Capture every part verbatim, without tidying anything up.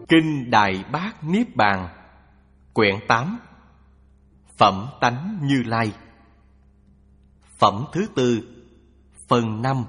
Kinh Đại Bát Niết Bàn, quyển tám, Phẩm Tánh Như Lai, phẩm thứ tư, phần năm.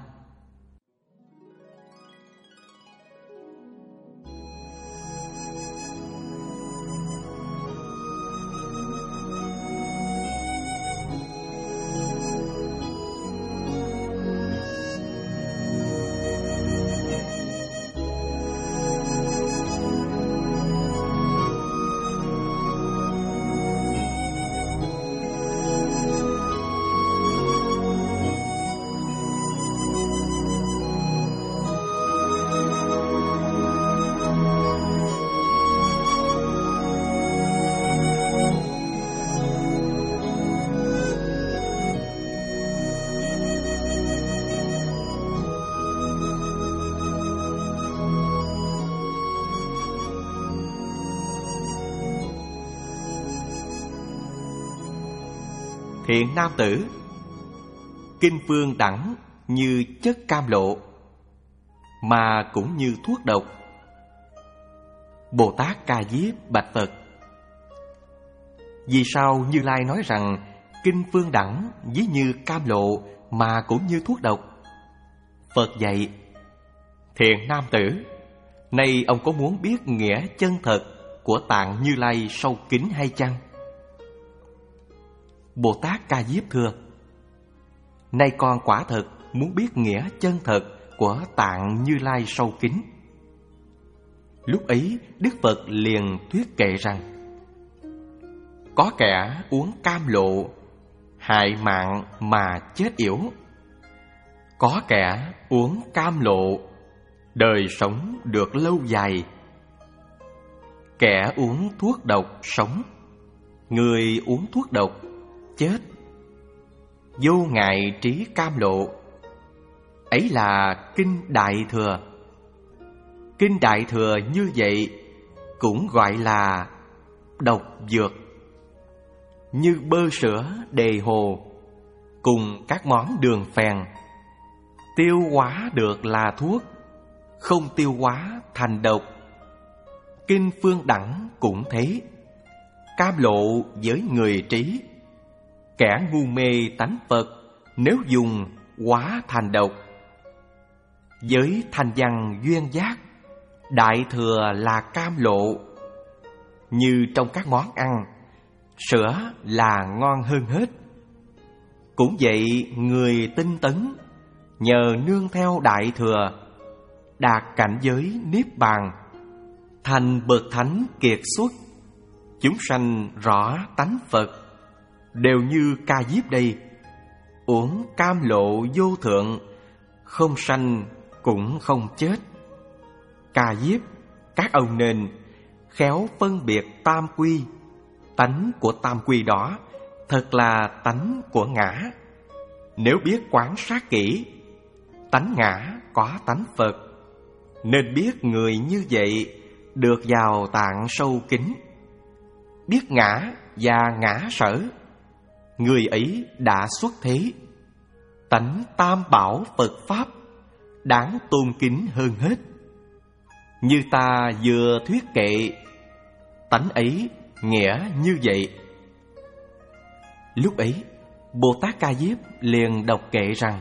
Thiện nam tử, kinh phương đẳng như chất cam lộ, mà cũng như thuốc độc. Bồ Tát Ca Diếp bạch Phật: vì sao Như Lai nói rằng kinh phương đẳng ví như cam lộ mà cũng như thuốc độc? Phật dạy: thiện nam tử, nay ông có muốn biết nghĩa chân thật của tạng Như Lai sâu kín hay chăng? Bồ Tát Ca Diếp thưa: nay con quả thật muốn biết nghĩa chân thật của tạng Như Lai sâu kín. Lúc ấy Đức Phật liền thuyết kệ rằng: có kẻ uống cam lộ, hại mạng mà chết yểu. Có kẻ uống cam lộ, đời sống được lâu dài. Kẻ uống thuốc độc sống, người uống thuốc độc chết. Vô ngại trí cam lộ, ấy là kinh Đại Thừa. Kinh Đại Thừa như vậy cũng gọi là độc dược, như bơ sữa đề hồ cùng các món đường phèn. Tiêu hóa được là thuốc, không tiêu hóa thành độc. Kinh phương đẳng cũng thế. Cam lộ với người trí, kẻ ngu mê tánh Phật nếu dùng hóa thành độc. Với thanh văn duyên giác, Đại Thừa là cam lộ. Như trong các món ăn, sữa là ngon hơn hết. Cũng vậy, người tinh tấn nhờ nương theo Đại Thừa, đạt cảnh giới Niết Bàn, thành bậc thánh kiệt xuất. Chúng sanh rõ tánh Phật, đều như Ca Diếp đây, uống cam lộ vô thượng, không sanh cũng không chết. Ca Diếp, các ông nên khéo phân biệt tam quy. Tánh của tam quy đó thật là tánh của ngã. Nếu biết quán sát kỹ, tánh ngã có tánh Phật, nên biết người như vậy được vào tạng sâu kín. Biết ngã và ngã sở, người ấy đã xuất thế. Tánh tam bảo Phật Pháp đáng tôn kính hơn hết. Như ta vừa thuyết kệ, tánh ấy nghĩa như vậy. Lúc ấy Bồ Tát Ca Diếp liền đọc kệ rằng: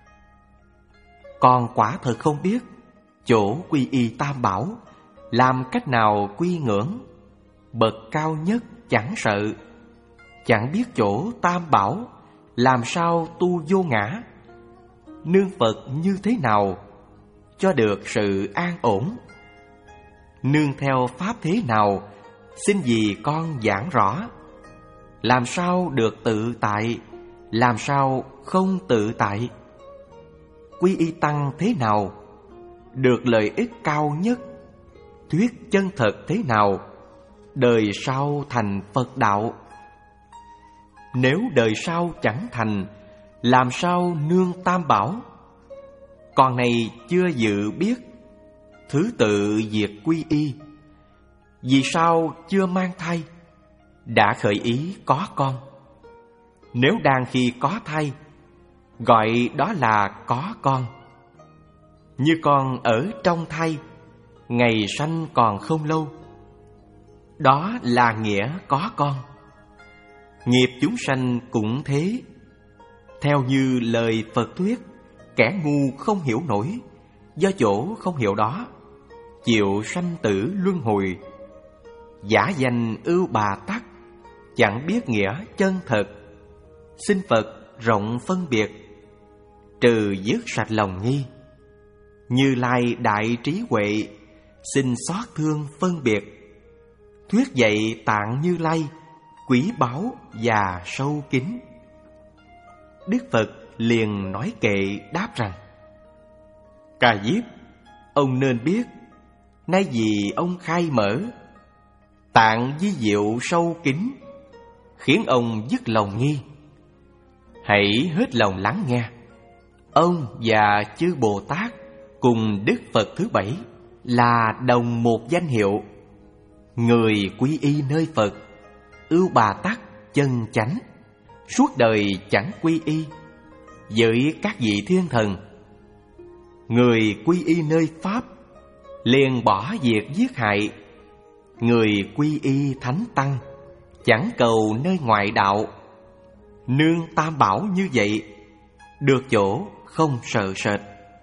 con quả thật không biết chỗ quy y tam bảo, làm cách nào quy ngưỡng. Bậc cao nhất chẳng sợ, chẳng biết chỗ tam bảo, làm sao tu vô ngã. Nương Phật như thế nào cho được sự an ổn? Nương theo pháp thế nào, xin vì con giảng rõ. Làm sao được tự tại, làm sao không tự tại? Quy y tăng thế nào được lợi ích cao nhất? Thuyết chân thật thế nào đời sau thành Phật đạo? Nếu đời sau chẳng thành, làm sao nương tam bảo? Con này chưa dự biết thứ tự diệt quy y. Vì sao chưa mang thai đã khởi ý có con? Nếu đang khi có thai, gọi đó là có con. Như con ở trong thai, ngày sanh còn không lâu. Đó là nghĩa có con. Nghiệp chúng sanh cũng thế. Theo như lời Phật thuyết, kẻ ngu không hiểu nổi, do chỗ không hiểu đó, chịu sanh tử luân hồi. Giả danh ưu bà tắc, chẳng biết nghĩa chân thật. Xin Phật rộng phân biệt, trừ dứt sạch lòng nghi. Như Lai đại trí huệ, xin xót thương phân biệt. Thuyết dạy tạng Như Lai, quý báu và sâu kín. Đức Phật liền nói kệ đáp rằng: Ca Diếp, ông nên biết, nay vì ông khai mở tạng vi diệu sâu kín, khiến ông dứt lòng nghi. Hãy hết lòng lắng nghe. Ông và chư Bồ Tát cùng Đức Phật thứ bảy là đồng một danh hiệu. Người quy y nơi Phật, ưu bà tắc chân chánh, suốt đời chẳng quy y với các vị thiên thần. Người quy y nơi Pháp, liền bỏ việc giết hại. Người quy y thánh tăng, chẳng cầu nơi ngoại đạo. Nương tam bảo như vậy, được chỗ không sợ sệt.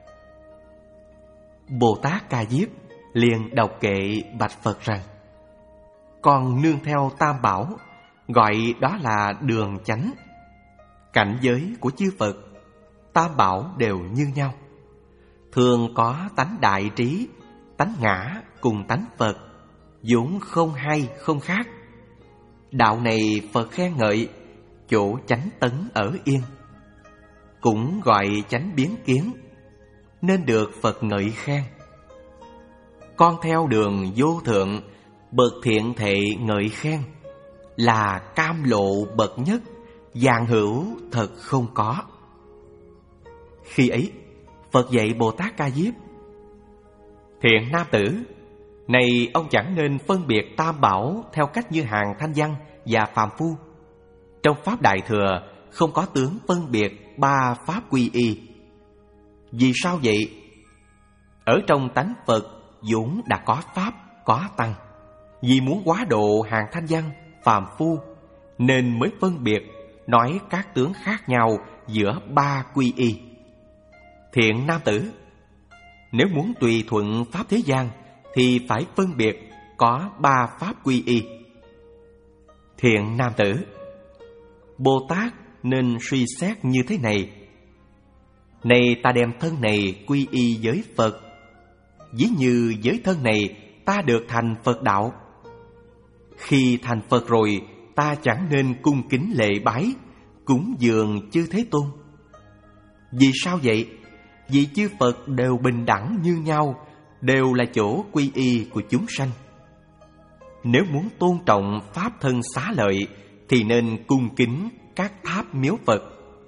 Bồ Tát Ca Diếp liền đọc kệ bạch Phật rằng: Con nương theo tam bảo, gọi đó là đường chánh. Cảnh giới của chư Phật, tam bảo đều như nhau, thường có tánh đại trí, tánh ngã cùng tánh Phật, vốn không hay không khác. Đạo này Phật khen ngợi, chỗ chánh tấn ở yên, cũng gọi chánh biến kiến, nên được Phật ngợi khen. Con theo đường vô thượng, bậc thiện thệ ngợi khen, là cam lộ bậc nhất, vạn hữu thật không có. Khi ấy, Phật dạy Bồ Tát Ca Diếp: Thiện nam tử, này ông chẳng nên phân biệt tam bảo theo cách như hàng thanh văn và phàm phu. Trong Pháp Đại Thừa không có tướng phân biệt ba Pháp quy y. Vì sao vậy? Ở trong tánh Phật vốn đã có Pháp, có Tăng. Vì muốn quá độ hàng thanh văn, phàm phu, nên mới phân biệt nói các tướng khác nhau giữa ba quy y. Thiện nam tử, nếu muốn tùy thuận Pháp thế gian thì phải phân biệt có ba Pháp quy y. Thiện nam tử, Bồ Tát nên suy xét như thế này: Này ta đem thân này quy y với Phật, ví như với thân này ta được thành Phật đạo. Khi thành Phật rồi, ta chẳng nên cung kính lễ bái, cúng dường chư Thế Tôn. Vì sao vậy? Vì chư Phật đều bình đẳng như nhau, đều là chỗ quy y của chúng sanh. Nếu muốn tôn trọng Pháp thân xá lợi thì nên cung kính các tháp miếu Phật.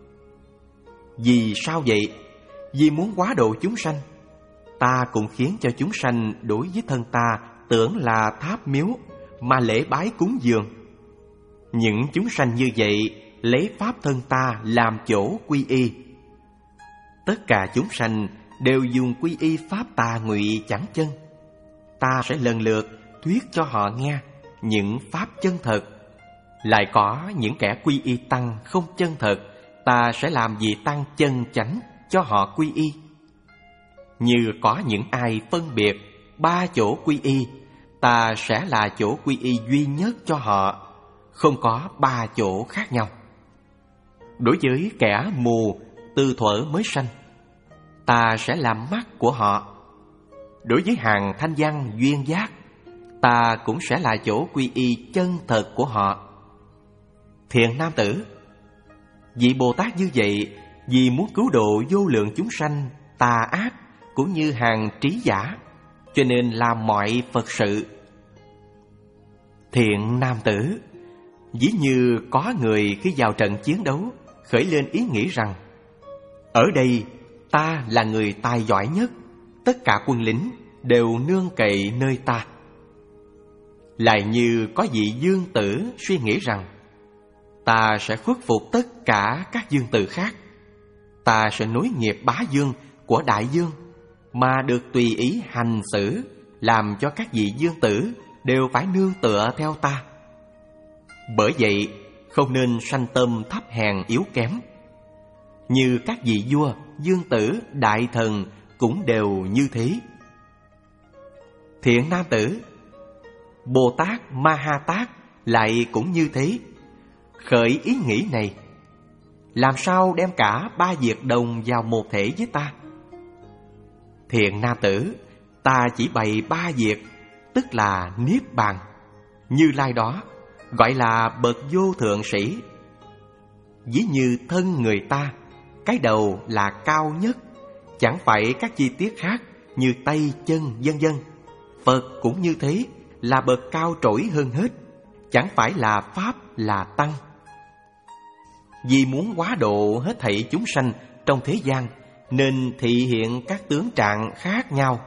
Vì sao vậy? Vì muốn quá độ chúng sanh, ta cũng khiến cho chúng sanh đối với thân ta tưởng là tháp miếu mà lễ bái cúng dường. Những chúng sanh như vậy lấy Pháp thân ta làm chỗ quy y. Tất cả chúng sanh đều dùng quy y Pháp tà ngụy chẳng chân. Ta sẽ lần lượt thuyết cho họ nghe những Pháp chân thật. Lại có những kẻ quy y tăng không chân thật, ta sẽ làm vị tăng chân chánh cho họ quy y. Như có những ai phân biệt ba chỗ quy y, ta sẽ là chỗ quy y duy nhất cho họ, không có ba chỗ khác nhau. Đối với kẻ mù từ thuở mới sanh, ta sẽ làm mắt của họ. Đối với hàng thanh văn duyên giác, ta cũng sẽ là chỗ quy y chân thật của họ. Thiện nam tử, vị Bồ Tát như vậy, vì muốn cứu độ vô lượng chúng sanh tà ác cũng như hàng trí giả, cho nên làm mọi Phật sự. Thiện nam tử, ví như có người khi vào trận chiến đấu khởi lên ý nghĩ rằng: ở đây ta là người tài giỏi nhất, tất cả quân lính đều nương cậy nơi ta. Lại như có vị dương tử suy nghĩ rằng: ta sẽ khuất phục tất cả các dương tử khác, ta sẽ nối nghiệp bá dương của đại dương, mà được tùy ý hành xử, làm cho các vị vương tử đều phải nương tựa theo ta. Bởi vậy, không nên sanh tâm thấp hèn yếu kém. Như các vị vua, vương tử, đại thần cũng đều như thế. Thiện nam tử, Bồ Tát Ma Ha Tát lại cũng như thế. Khởi ý nghĩ này: làm sao đem cả ba việc đồng vào một thể với ta? Thiện nam tử, ta chỉ bày ba việc, tức là Niết Bàn. Như Lai đó gọi là bậc vô thượng sĩ. Ví như thân người ta, cái đầu là cao nhất, chẳng phải các chi tiết khác như tay, chân, vân vân. Phật cũng như thế, là bậc cao trỗi hơn hết, chẳng phải là Pháp, là Tăng. Vì muốn hóa độ hết thảy chúng sanh trong thế gian, nên thị hiện các tướng trạng khác nhau.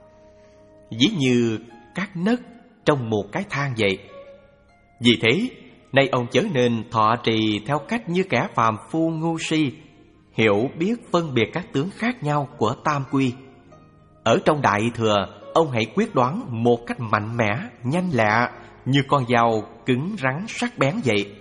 Ví như các nấc trong một cái thang vậy. Vì thế, nay ông chớ nên thọ trì theo cách như kẻ phàm phu ngu si, hiểu biết phân biệt các tướng khác nhau của tam quy. Ở trong Đại Thừa, ông hãy quyết đoán một cách mạnh mẽ, nhanh lẹ, như con dao cứng rắn sắc bén vậy.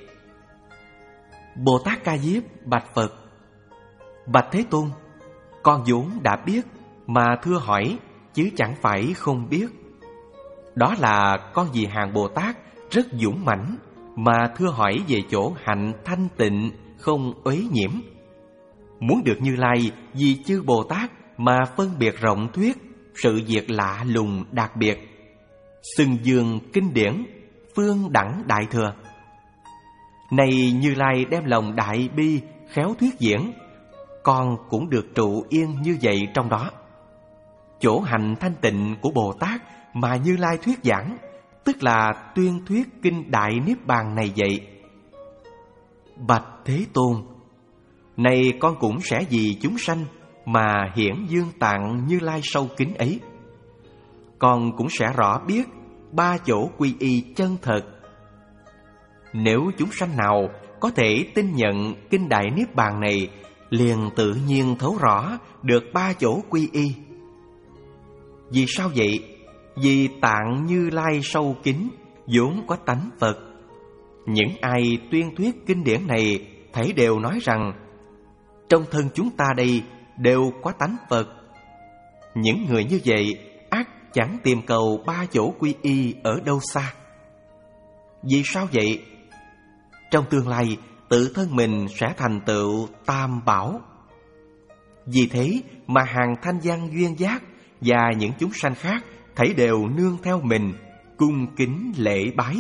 Bồ Tát Ca Diếp bạch Phật: bạch Thế Tôn, con vốn đã biết mà thưa hỏi, chứ chẳng phải không biết. Đó là con vì hàng Bồ Tát rất dũng mãnh, mà thưa hỏi về chỗ hạnh thanh tịnh, không uế nhiễm. Muốn được Như Lai vì chư Bồ Tát mà phân biệt rộng thuyết sự việc lạ lùng đặc biệt, xưng dương kinh điển, phương đẳng Đại Thừa. Này Như Lai đem lòng đại bi khéo thuyết diễn, con cũng được trụ yên như vậy trong đó. Chỗ hành thanh tịnh của Bồ Tát mà Như Lai thuyết giảng, tức là tuyên thuyết kinh Đại Niết Bàn này vậy. Bạch Thế Tôn, này con cũng sẽ vì chúng sanh mà hiển dương tạng Như Lai sâu kín ấy. Con cũng sẽ rõ biết ba chỗ quy y chân thật. Nếu chúng sanh nào có thể tin nhận kinh Đại Niết Bàn này, liền tự nhiên thấu rõ được ba chỗ quy y. Vì sao vậy? Vì tạng Như Lai sâu kín, vốn có tánh Phật. Những ai tuyên thuyết kinh điển này thảy đều nói rằng trong thân chúng ta đây đều có tánh Phật. Những người như vậy ắt chẳng tìm cầu ba chỗ quy y ở đâu xa. Vì sao vậy? Trong tương lai, tự thân mình sẽ thành tựu tam bảo. Vì thế mà hàng thanh văn duyên giác và những chúng sanh khác thảy đều nương theo mình, cung kính lễ bái.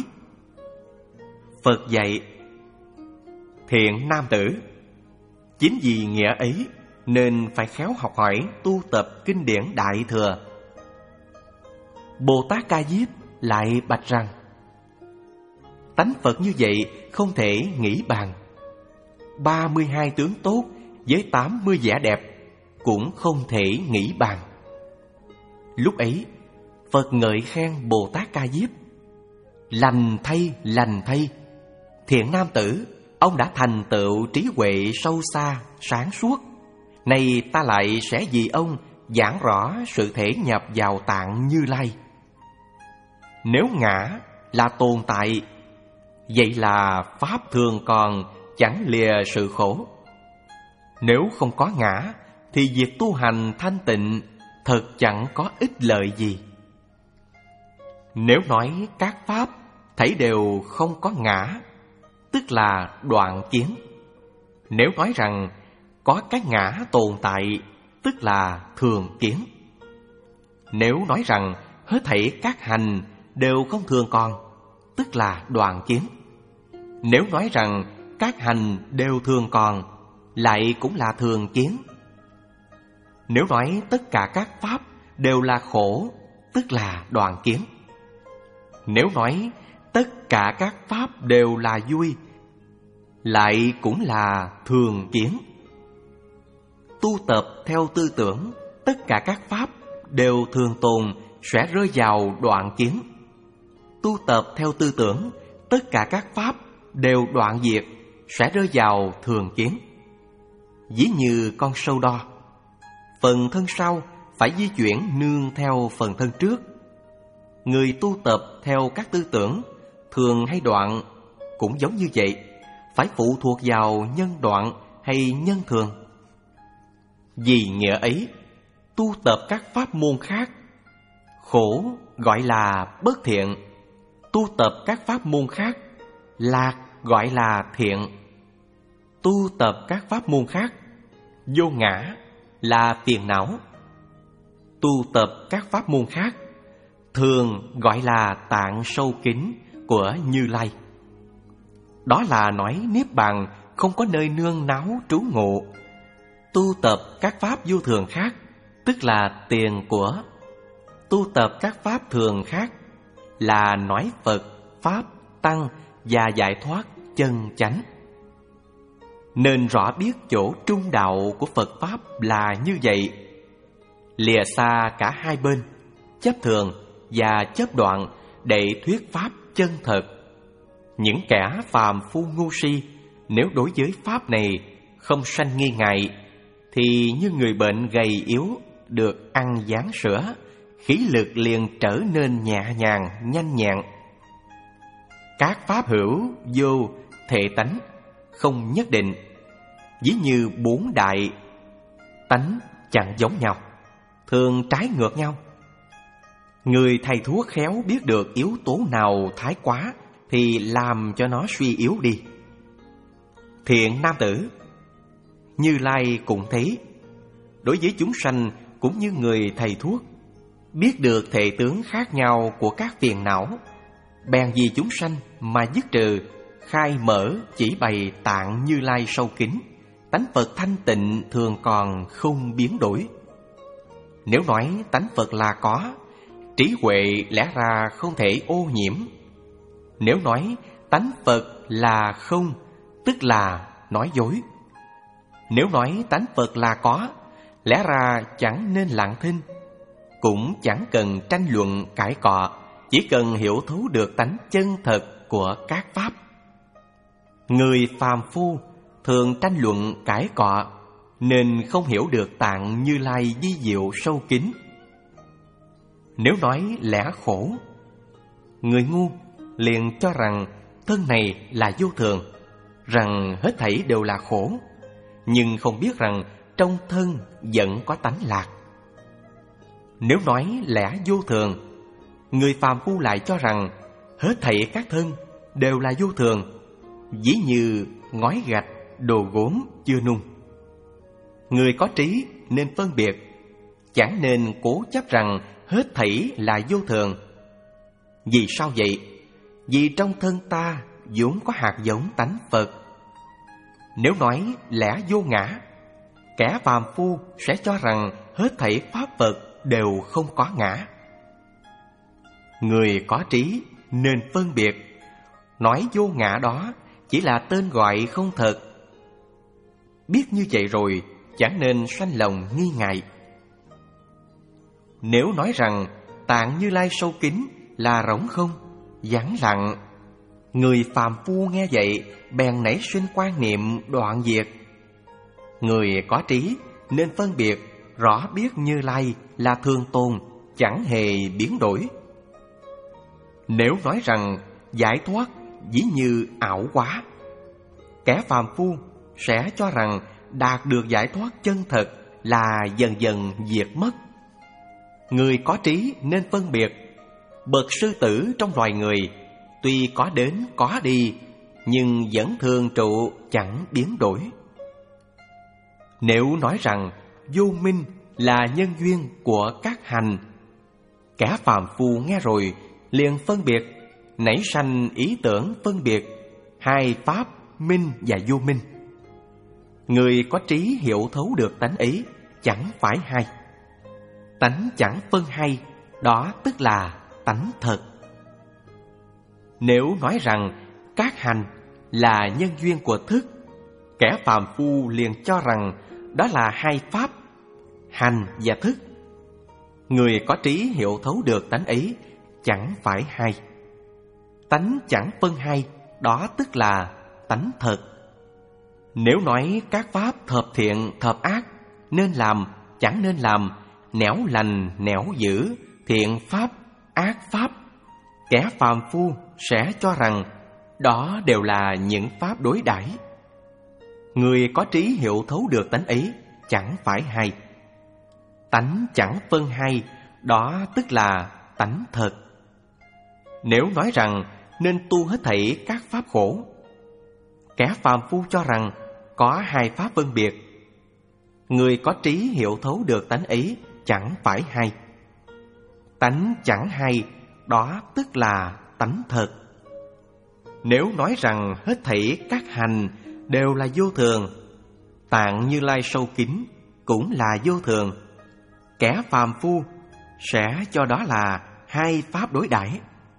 Phật dạy: thiện nam tử, chính vì nghĩa ấy nên phải khéo học hỏi tu tập kinh điển Đại Thừa. Bồ Tát Ca Diếp lại bạch rằng: tánh Phật như vậy không thể nghĩ bàn. Ba mươi hai tướng tốt với tám mươi vẻ đẹp cũng không thể nghĩ bàn. Lúc ấy Phật ngợi khen Bồ Tát Ca Diếp: lành thay, lành thay, thiện nam tử, ông đã thành tựu trí huệ sâu xa, sáng suốt. Nay ta lại sẽ vì ông giảng rõ sự thể nhập vào tạng Như Lai. Nếu ngã là tồn tại, vậy là pháp thường còn, chẳng lìa sự khổ. Nếu không có ngã, thì việc tu hành thanh tịnh thật chẳng có ích lợi gì. Nếu nói các pháp thảy đều không có ngã, tức là đoạn kiến. Nếu nói rằng có cái ngã tồn tại, tức là thường kiến. Nếu nói rằng hết thảy các hành đều không thường còn, tức là đoạn kiến. Nếu nói rằng các hành đều thường còn, lại cũng là thường kiến. Nếu nói tất cả các pháp đều là khổ, tức là đoạn kiến. Nếu nói tất cả các pháp đều là vui, lại cũng là thường kiến. Tu tập theo tư tưởng, tất cả các pháp đều thường tồn sẽ rơi vào đoạn kiến. Tu tập theo tư tưởng, tất cả các pháp đều đoạn diệt sẽ rơi vào thường kiến. Ví như con sâu đo, phần thân sau phải di chuyển nương theo phần thân trước, Người tu tập theo các tư tưởng thường hay đoạn cũng giống như vậy, phải phụ thuộc vào nhân đoạn hay nhân thường. Vì nghĩa ấy, tu tập các pháp môn khác, khổ gọi là bất thiện, tu tập các pháp môn khác, lạc gọi là thiện. Tu tập các pháp môn khác, vô ngã là phiền não. Tu tập các pháp môn khác, thường gọi là tạng sâu kín của Như Lai. Đó là nói Niết Bàn không có nơi nương náu trú ngụ. Tu tập các pháp vô thường khác, tức là tiền của. Tu tập các pháp thường khác là nói Phật, Pháp, Tăng và giải thoát chân chánh. Nên rõ biết chỗ trung đạo của Phật Pháp là như vậy. Lìa xa cả hai bên, chấp thường và chấp đoạn, để thuyết Pháp chân thật. Những kẻ phàm phu ngu si, nếu đối với Pháp này không sanh nghi ngại, thì như người bệnh gầy yếu được ăn gián sữa, khí lực liền trở nên nhẹ nhàng, nhanh nhẹn. Các pháp hữu vô thể tánh không nhất định, ví như bốn đại tánh chẳng giống nhau, thường trái ngược nhau. Người thầy thuốc khéo biết được yếu tố nào thái quá thì làm cho nó suy yếu đi. Thiện nam tử, Như Lai cũng thế. Đối với chúng sanh cũng như người thầy thuốc, biết được thể tướng khác nhau của các phiền não, bèn vì chúng sanh mà dứt trừ, khai mở chỉ bày tạng Như Lai sâu kín, tánh Phật thanh tịnh thường còn không biến đổi. Nếu nói tánh Phật là có, trí huệ lẽ ra không thể ô nhiễm. Nếu nói tánh Phật là không, tức là nói dối. Nếu nói tánh Phật là có, lẽ ra chẳng nên lặng thinh, cũng chẳng cần tranh luận cãi cọ, chỉ cần hiểu thấu được tánh chân thật của các pháp. Người phàm phu thường tranh luận cãi cọ, nên không hiểu được tạng Như Lai vi diệu sâu kín. Nếu nói lẽ khổ, người ngu liền cho rằng thân này là vô thường, rằng hết thảy đều là khổ, nhưng không biết rằng trong thân vẫn có tánh lạc. Nếu nói lẽ vô thường, người phàm phu lại cho rằng hết thảy các thân đều là vô thường, ví như ngói gạch, đồ gốm chưa nung. Người có trí nên phân biệt, chẳng nên cố chấp rằng hết thảy là vô thường. Vì sao vậy? Vì trong thân ta vốn có hạt giống tánh Phật. Nếu nói lẽ vô ngã, kẻ phàm phu sẽ cho rằng hết thảy pháp Phật đều không có ngã. Người có trí nên phân biệt, nói vô ngã đó chỉ là tên gọi không thật. Biết như vậy rồi, chẳng nên sanh lòng nghi ngại. Nếu nói rằng tạng Như Lai sâu kín là rỗng không, vắng lặng, người phàm phu nghe vậy bèn nảy sinh quan niệm đoạn diệt. Người có trí nên phân biệt, rõ biết Như Lai là thường tồn, chẳng hề biến đổi. Nếu nói rằng giải thoát ví như ảo quá, kẻ phàm phu sẽ cho rằng đạt được giải thoát chân thật là dần dần diệt mất. Người có trí nên phân biệt, bậc sư tử trong loài người tuy có đến có đi, nhưng vẫn thường trụ chẳng biến đổi. Nếu nói rằng vô minh là nhân duyên của các hành, kẻ phàm phu nghe rồi liền phân biệt, nảy sanh ý tưởng phân biệt hai pháp minh và vô minh. Người có trí hiểu thấu được tánh ấy chẳng phải hai. Tánh chẳng phân hay, đó tức là tánh thật. Nếu nói rằng các hành là nhân duyên của thức, kẻ phàm phu liền cho rằng đó là hai pháp, hành và thức. Người có trí hiểu thấu được tánh ấy chẳng phải hai. Tánh chẳng phân hay, đó tức là tánh thật. Nếu nói các pháp thập thiện thập ác, nên làm chẳng nên làm, nẻo lành nẻo dữ, thiện pháp ác pháp, kẻ phàm phu sẽ cho rằng đó đều là những pháp đối đãi. Người có trí hiểu thấu được tánh ấy chẳng phải hay. Tánh chẳng phân hay, đó tức là tánh thật. Nếu nói rằng nên tu hết thảy các pháp khổ, kẻ phàm phu cho rằng có hai pháp phân biệt. Người có trí hiểu thấu được tánh ấy chẳng phải hay. Tánh chẳng hay, đó tức là tánh thật. Nếu nói rằng hết thảy các hành đều là vô thường, Tạng Như Lai sâu kín cũng là vô thường, kẻ phàm phu sẽ cho đó là hai pháp đối đãi.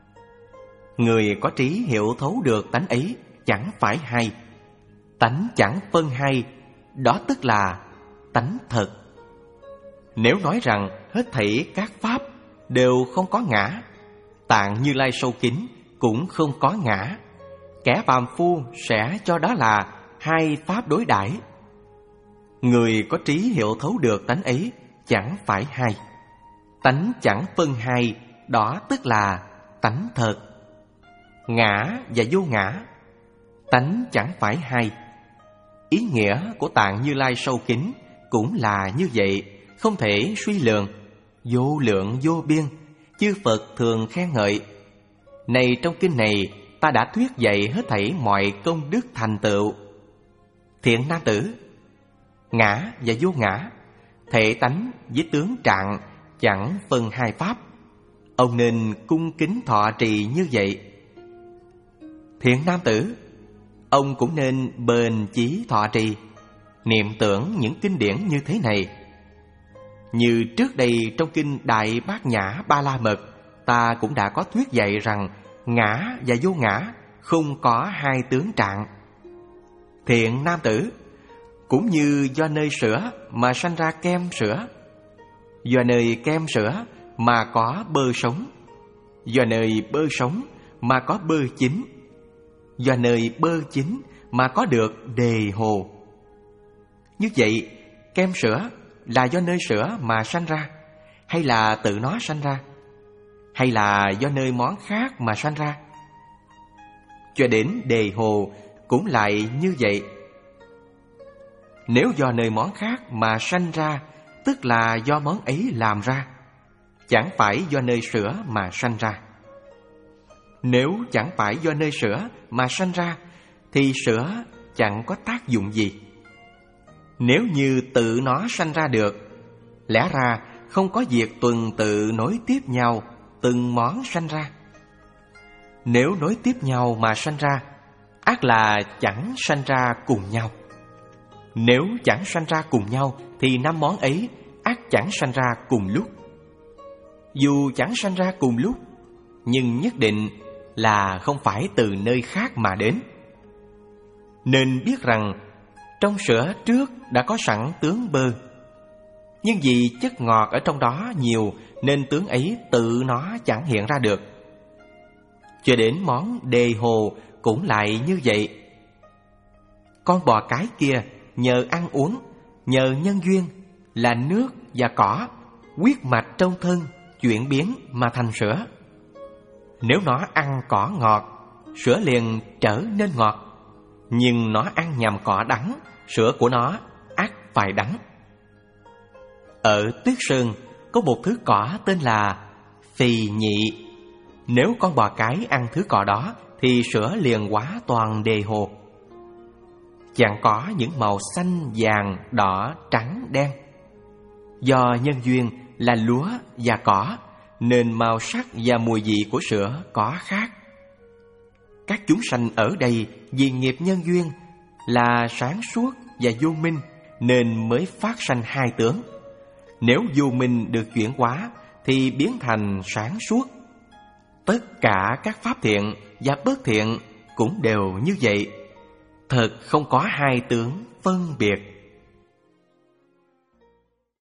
Người có trí hiểu thấu được tánh ấy chẳng phải hay. Tánh chẳng phân hay, đó tức là tánh thật. Nếu nói rằng hết thảy các pháp đều không có ngã, Tạng Như Lai sâu kín cũng không có ngã, kẻ phàm phu sẽ cho đó là hai pháp đối đãi. Người có trí hiểu thấu được tánh ấy chẳng phải hay. Tánh chẳng phân hay, đó tức là tánh thật. Ngã và vô ngã, tánh chẳng phải hay. Ý nghĩa của Tạng Như Lai sâu kín cũng là như vậy, không thể suy lượng, vô lượng vô biên, chư Phật thường khen ngợi. Này trong kinh này, ta đã thuyết dạy hết thảy mọi công đức thành tựu. Thiện nam tử, ngã và vô ngã, thể tánh với tướng trạng chẳng phân hai pháp. Ông nên cung kính thọ trì như vậy. Thiện nam tử, ông cũng nên bền chí thọ trì, niệm tưởng những kinh điển như thế này. Như trước đây trong kinh Đại Bát Nhã Ba La Mật, ta cũng đã có thuyết dạy rằng ngã và vô ngã không có hai tướng trạng. Thiện nam tử, cũng như do nơi sữa mà sanh ra kem sữa, do nơi kem sữa mà có bơ sống, do nơi bơ sống mà có bơ chín, do nơi bơ chín mà có được đề hồ. Như vậy, kem sữa là do nơi sữa mà sanh ra, hay là tự nó sanh ra, hay là do nơi món khác mà sanh ra? Cho đến đề hồ cũng lại như vậy. Nếu do nơi món khác mà sanh ra, tức là do món ấy làm ra, chẳng phải do nơi sữa mà sanh ra. Nếu chẳng phải do nơi sữa mà sanh ra, thì sữa chẳng có tác dụng gì. Nếu như tự nó sanh ra được, lẽ ra không có việc tuần tự nối tiếp nhau từng món sanh ra. Nếu nối tiếp nhau mà sanh ra, ắt là chẳng sanh ra cùng nhau. Nếu chẳng sanh ra cùng nhau, thì năm món ấy ắt chẳng sanh ra cùng lúc. Dù chẳng sanh ra cùng lúc, nhưng nhất định là không phải từ nơi khác mà đến. Nên biết rằng trong sữa trước đã có sẵn tướng bơ, nhưng vì chất ngọt ở trong đó nhiều nên tướng ấy tự nó chẳng hiện ra được. Cho đến món đề hồ cũng lại như vậy. Con bò cái kia nhờ ăn uống, nhờ nhân duyên là nước và cỏ, huyết mạch trong thân chuyển biến mà thành sữa. Nếu nó ăn cỏ ngọt, sữa liền trở nên ngọt. Nhưng nó ăn nhầm cỏ đắng, sữa của nó ắt phải đắng. Ở Tuyết Sơn có một thứ cỏ tên là phì nhị. Nếu con bò cái ăn thứ cỏ đó thì sữa liền hóa toàn đề hồ. Chẳng có những màu xanh, vàng, đỏ, trắng, đen. Do nhân duyên là lúa và cỏ nên màu sắc và mùi vị của sữa có khác. Các chúng sanh ở đây vì nghiệp nhân duyên là sáng suốt và vô minh nên mới phát sanh hai tướng. Nếu vô minh được chuyển hóa thì biến thành sáng suốt. Tất cả các pháp thiện và bất thiện cũng đều như vậy. Thật không có hai tướng phân biệt.